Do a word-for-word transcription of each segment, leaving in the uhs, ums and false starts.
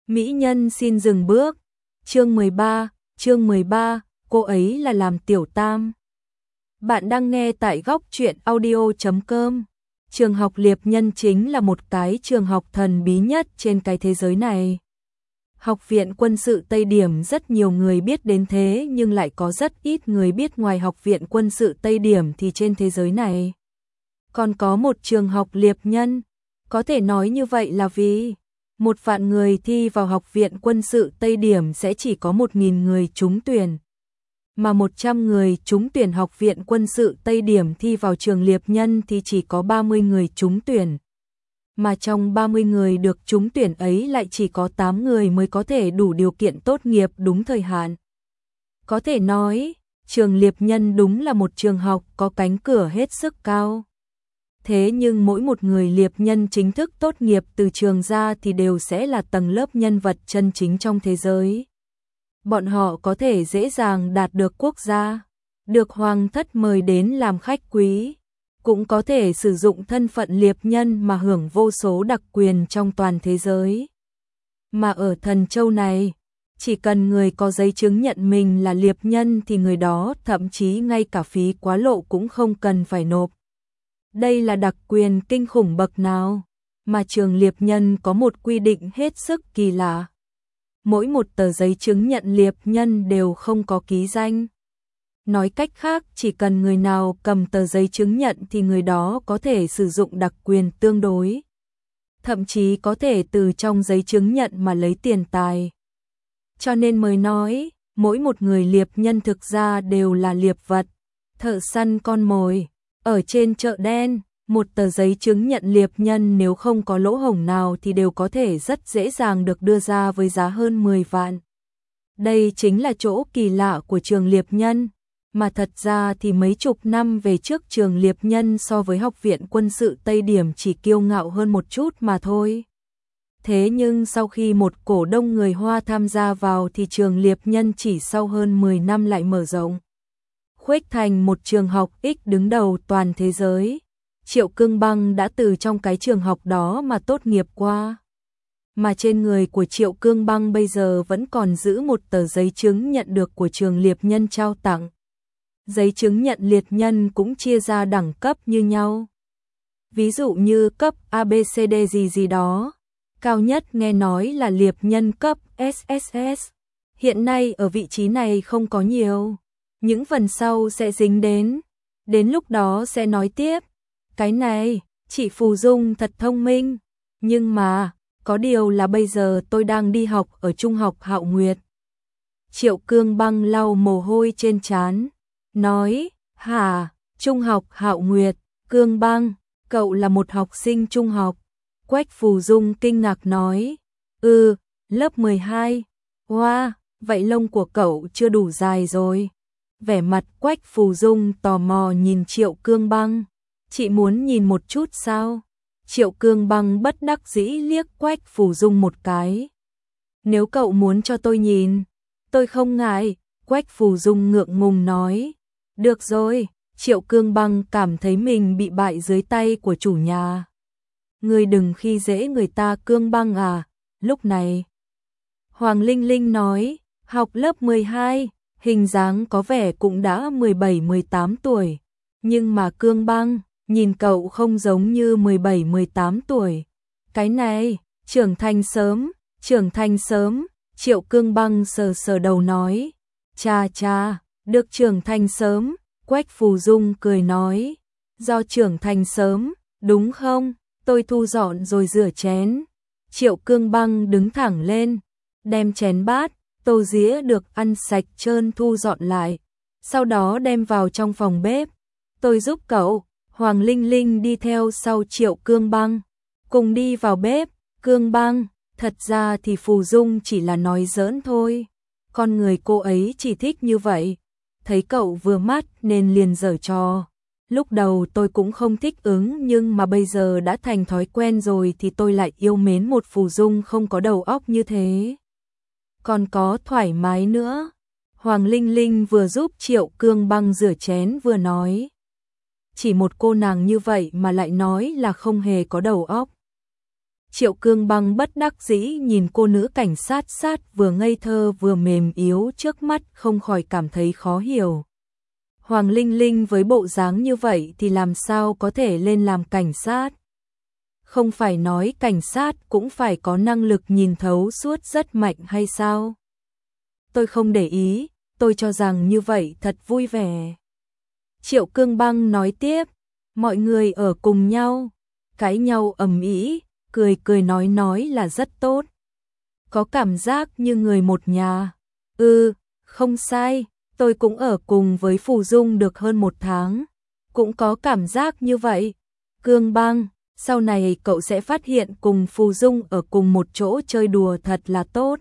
Mỹ nhân xin dừng bước. Chương mười ba, chương mười ba, cô ấy là làm tiểu tam. Bạn đang nghe tại góc truyện audio chấm com. Trường học Liệp Nhân chính là một cái trường học thần bí nhất trên cái thế giới này. Học viện quân sự Tây Điểm rất nhiều người biết đến thế nhưng lại có rất ít người biết ngoài học viện quân sự Tây Điểm thì trên thế giới này còn có một trường học Liệp Nhân. Có thể nói như vậy là vì một vạn người thi vào học viện quân sự Tây Điểm sẽ chỉ có một nghìn người trúng tuyển. Mà một trăm người trúng tuyển học viện quân sự Tây Điểm thi vào trường Liệp Nhân thì chỉ có ba mươi người trúng tuyển. Mà trong ba mươi người được trúng tuyển ấy lại chỉ có tám người mới có thể đủ điều kiện tốt nghiệp đúng thời hạn. Có thể nói, trường Liệp Nhân đúng là một trường học có cánh cửa hết sức cao. Thế nhưng mỗi một người Liệp Nhân chính thức tốt nghiệp từ trường ra thì đều sẽ là tầng lớp nhân vật chân chính trong thế giới. Bọn họ có thể dễ dàng đạt được quốc gia, được hoàng thất mời đến làm khách quý, cũng có thể sử dụng thân phận Liệp Nhân mà hưởng vô số đặc quyền trong toàn thế giới. Mà ở Thần Châu này, chỉ cần người có giấy chứng nhận mình là Liệp Nhân thì người đó thậm chí ngay cả phí quá lộ cũng không cần phải nộp. Đây là đặc quyền kinh khủng bậc nào, mà trường Liệp Nhân có một quy định hết sức kỳ lạ. Mỗi một tờ giấy chứng nhận Liệp Nhân đều không có ký danh. Nói cách khác, chỉ cần người nào cầm tờ giấy chứng nhận thì người đó có thể sử dụng đặc quyền tương đối. Thậm chí có thể từ trong giấy chứng nhận mà lấy tiền tài. Cho nên mới nói, mỗi một người Liệp Nhân thực ra đều là liệp vật, thợ săn con mồi. Ở trên chợ đen, một tờ giấy chứng nhận Liệp Nhân nếu không có lỗ hổng nào thì đều có thể rất dễ dàng được đưa ra với giá hơn mười vạn. Đây chính là chỗ kỳ lạ của trường Liệp Nhân, mà thật ra thì mấy chục năm về trước trường Liệp Nhân so với học viện quân sự Tây Điểm chỉ kiêu ngạo hơn một chút mà thôi. Thế nhưng sau khi một cổ đông người Hoa tham gia vào thì trường Liệp Nhân chỉ sau hơn mười năm lại mở rộng, khuếch thành một trường học X đứng đầu toàn thế giới. Triệu Cương Băng đã từ trong cái trường học đó mà tốt nghiệp qua. Mà trên người của Triệu Cương Băng bây giờ vẫn còn giữ một tờ giấy chứng nhận được của trường Liệp Nhân trao tặng. Giấy chứng nhận Liệp Nhân cũng chia ra đẳng cấp như nhau. Ví dụ như cấp A B C D gì gì đó. Cao nhất nghe nói là Liệp Nhân cấp S S S. Hiện nay ở vị trí này không có nhiều. Những phần sau sẽ dính đến. Đến lúc đó sẽ nói tiếp. Cái này, chị Phù Dung thật thông minh. Nhưng mà, có điều là bây giờ tôi đang đi học ở Trung học Hạo Nguyệt. Triệu Cương Băng lau mồ hôi trên trán. Nói, hả, Trung học Hạo Nguyệt, Cương Băng, cậu là một học sinh trung học. Quách Phù Dung kinh ngạc nói. Ừ, lớp mười hai. Wow, vậy lông của cậu chưa đủ dài rồi. Vẻ mặt Quách Phù Dung tò mò nhìn Triệu Cương Băng. Chị muốn nhìn một chút sao? Triệu Cương Băng bất đắc dĩ liếc Quách Phù Dung một cái. Nếu cậu muốn cho tôi nhìn, tôi không ngại. Quách Phù Dung ngượng ngùng nói. Được rồi, Triệu Cương Băng cảm thấy mình bị bại dưới tay của chủ nhà. Người đừng khi dễ người ta Cương Băng à. Lúc này, Hoàng Linh Linh nói, học lớp mười hai. Hình dáng có vẻ cũng đã mười bảy mười tám tuổi. Nhưng mà Cương Băng, nhìn cậu không giống như mười bảy mười tám tuổi. Cái này, trưởng thành sớm, trưởng thành sớm. Triệu Cương Băng sờ sờ đầu nói. Cha cha, được trưởng thành sớm. Quách Phù Dung cười nói. Do trưởng thành sớm, đúng không? Tôi thu dọn rồi rửa chén. Triệu Cương Băng đứng thẳng lên, đem chén bát, tô dĩa được ăn sạch trơn thu dọn lại, sau đó đem vào trong phòng bếp. Tôi giúp cậu. Hoàng Linh Linh đi theo sau Triệu Cương Băng, cùng đi vào bếp. Cương Băng, thật ra thì Phù Dung chỉ là nói giỡn thôi. Con người cô ấy chỉ thích như vậy. Thấy cậu vừa mắt nên liền giở trò. Lúc đầu tôi cũng không thích ứng nhưng mà bây giờ đã thành thói quen rồi thì tôi lại yêu mến một Phù Dung không có đầu óc như thế. Còn có thoải mái nữa. Hoàng Linh Linh vừa giúp Triệu Cương Băng rửa chén vừa nói. Chỉ một cô nàng như vậy mà lại nói là không hề có đầu óc. Triệu Cương Băng bất đắc dĩ nhìn cô nữ cảnh sát sát vừa ngây thơ vừa mềm yếu trước mắt, không khỏi cảm thấy khó hiểu. Hoàng Linh Linh với bộ dáng như vậy thì làm sao có thể lên làm cảnh sát? Không phải nói cảnh sát cũng phải có năng lực nhìn thấu suốt rất mạnh hay sao? Tôi không để ý, tôi cho rằng như vậy thật vui vẻ. Triệu Cương Băng nói tiếp, mọi người ở cùng nhau, cãi nhau ầm ĩ, cười cười nói nói là rất tốt. Có cảm giác như người một nhà. Ừ, không sai, tôi cũng ở cùng với Phù Dung được hơn một tháng. Cũng có cảm giác như vậy. Cương Băng, sau này cậu sẽ phát hiện cùng Phù Dung ở cùng một chỗ chơi đùa thật là tốt.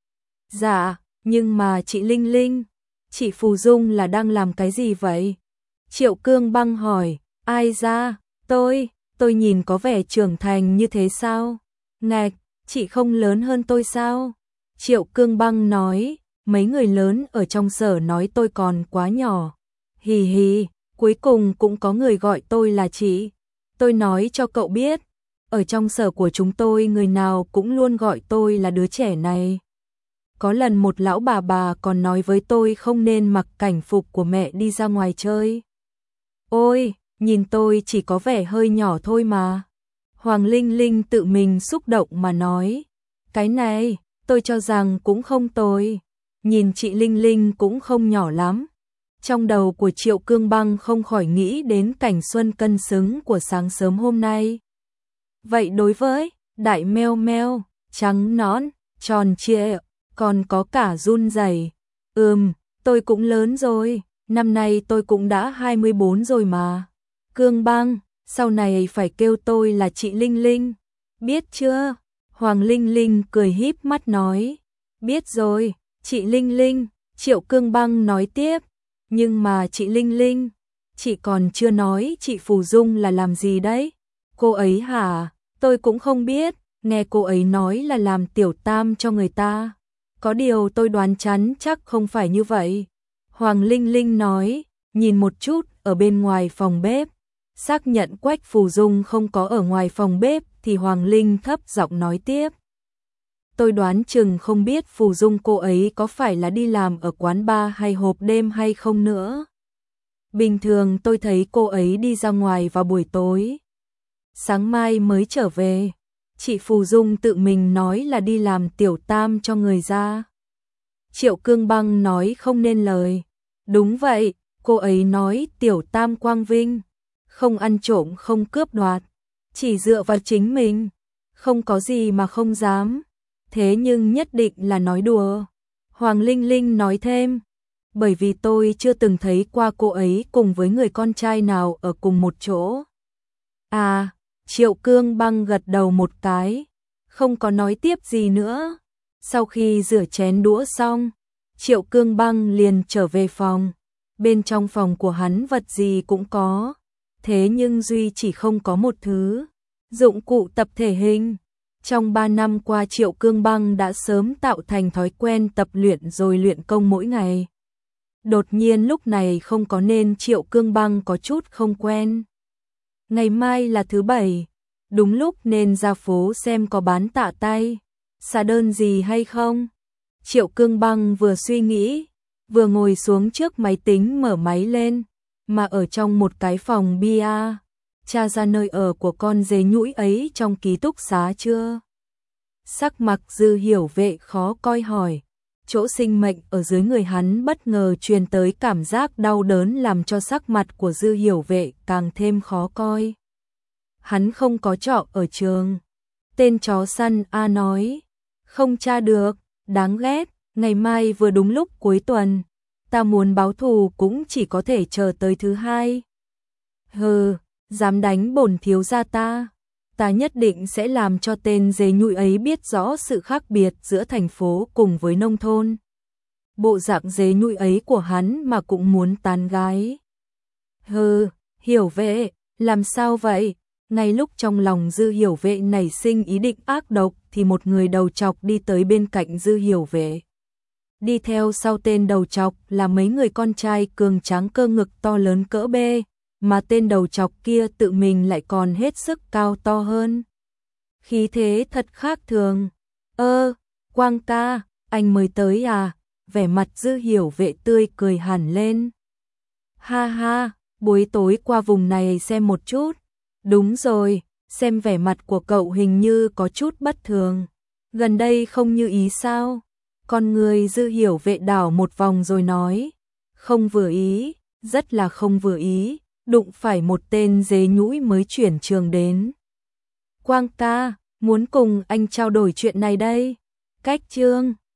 Dạ, nhưng mà chị Linh Linh, chị Phù Dung là đang làm cái gì vậy? Triệu Cương Băng hỏi, ai ra, tôi, tôi nhìn có vẻ trưởng thành như thế sao? Ngạch, chị không lớn hơn tôi sao? Triệu Cương Băng nói, mấy người lớn ở trong sở nói tôi còn quá nhỏ. Hì hì, cuối cùng cũng có người gọi tôi là chị. Tôi nói cho cậu biết, ở trong sở của chúng tôi người nào cũng luôn gọi tôi là đứa trẻ này. Có lần một lão bà bà còn nói với tôi không nên mặc cảnh phục của mẹ đi ra ngoài chơi. Ôi, nhìn tôi chỉ có vẻ hơi nhỏ thôi mà. Hoàng Linh Linh tự mình xúc động mà nói. Cái này, tôi cho rằng cũng không tồi. Nhìn chị Linh Linh cũng không nhỏ lắm. Trong đầu của Triệu Cương Băng không khỏi nghĩ đến cảnh xuân cân xứng của sáng sớm hôm nay. Vậy đối với đại meo meo, trắng nõn, tròn trịa, còn có cả run rẩy. Ừm, tôi cũng lớn rồi, năm nay tôi cũng đã hai mươi bốn rồi mà. Cương Băng, sau này phải kêu tôi là chị Linh Linh, biết chưa? Hoàng Linh Linh cười híp mắt nói, biết rồi, chị Linh Linh. Triệu Cương Băng nói tiếp, nhưng mà chị Linh Linh, chị còn chưa nói chị Phù Dung là làm gì đấy? Cô ấy hả? Tôi cũng không biết, nghe cô ấy nói là làm tiểu tam cho người ta. Có điều tôi đoán chắn chắc không phải như vậy. Hoàng Linh Linh nói, nhìn một chút ở bên ngoài phòng bếp. Xác nhận Quách Phù Dung không có ở ngoài phòng bếp thì Hoàng Linh thấp giọng nói tiếp. Tôi đoán chừng không biết Phù Dung cô ấy có phải là đi làm ở quán bar hay hộp đêm hay không nữa. Bình thường tôi thấy cô ấy đi ra ngoài vào buổi tối. Sáng mai mới trở về. Chị Phù Dung tự mình nói là đi làm tiểu tam cho người ra. Triệu Cương Băng nói không nên lời. Đúng vậy, cô ấy nói tiểu tam quang vinh. Không ăn trộm không cướp đoạt. Chỉ dựa vào chính mình. Không có gì mà không dám. Thế nhưng nhất định là nói đùa. Hoàng Linh Linh nói thêm. Bởi vì tôi chưa từng thấy qua cô ấy cùng với người con trai nào ở cùng một chỗ. À, Triệu Cương Băng gật đầu một cái. Không có nói tiếp gì nữa. Sau khi rửa chén đũa xong, Triệu Cương Băng liền trở về phòng. Bên trong phòng của hắn vật gì cũng có. Thế nhưng duy chỉ không có một thứ. Dụng cụ tập thể hình. Trong ba năm qua Triệu Cương Băng đã sớm tạo thành thói quen tập luyện rồi luyện công mỗi ngày. Đột nhiên lúc này không có nên Triệu Cương Băng có chút không quen. Ngày mai là thứ bảy, đúng lúc nên ra phố xem có bán tạ tay, xà đơn gì hay không. Triệu Cương Băng vừa suy nghĩ, vừa ngồi xuống trước máy tính mở máy lên, mà ở trong một cái phòng bia. Tra ra nơi ở của con dế nhũi ấy trong ký túc xá chưa? Sắc mặt Dư Hiểu Vệ khó coi hỏi. Chỗ sinh mệnh ở dưới người hắn bất ngờ truyền tới cảm giác đau đớn làm cho sắc mặt của Dư Hiểu Vệ càng thêm khó coi. Hắn không có trọ ở trường. Tên chó săn A nói. Không tra được, đáng ghét, ngày mai vừa đúng lúc cuối tuần. Ta muốn báo thù cũng chỉ có thể chờ tới thứ hai. Hừ, dám đánh bổn thiếu gia ta. Ta nhất định sẽ làm cho tên dế nhụi ấy biết rõ sự khác biệt giữa thành phố cùng với nông thôn. Bộ dạng dế nhụi ấy của hắn mà cũng muốn tán gái. Hừ, Hiểu Vệ, làm sao vậy? Ngay lúc trong lòng Dư Hiểu Vệ nảy sinh ý định ác độc thì một người đầu trọc đi tới bên cạnh Dư Hiểu Vệ. Đi theo sau tên đầu trọc là mấy người con trai cường tráng cơ ngực to lớn cỡ bê, mà tên đầu trọc kia tự mình lại còn hết sức cao to hơn. khí thế thật khác thường. Ơ, Quang ca, anh mới tới à? Vẻ mặt Dư Hiểu Vệ tươi cười hẳn lên. Ha ha, buổi tối qua vùng này xem một chút. Đúng rồi, xem vẻ mặt của cậu hình như có chút bất thường. Gần đây không như ý sao? Con người Dư Hiểu Vệ đảo một vòng rồi nói. Không vừa ý, rất là không vừa ý, đụng phải một tên dế nhũi mới chuyển trường đến. Quang ca, muốn cùng anh trao đổi chuyện này đây. Cách Trương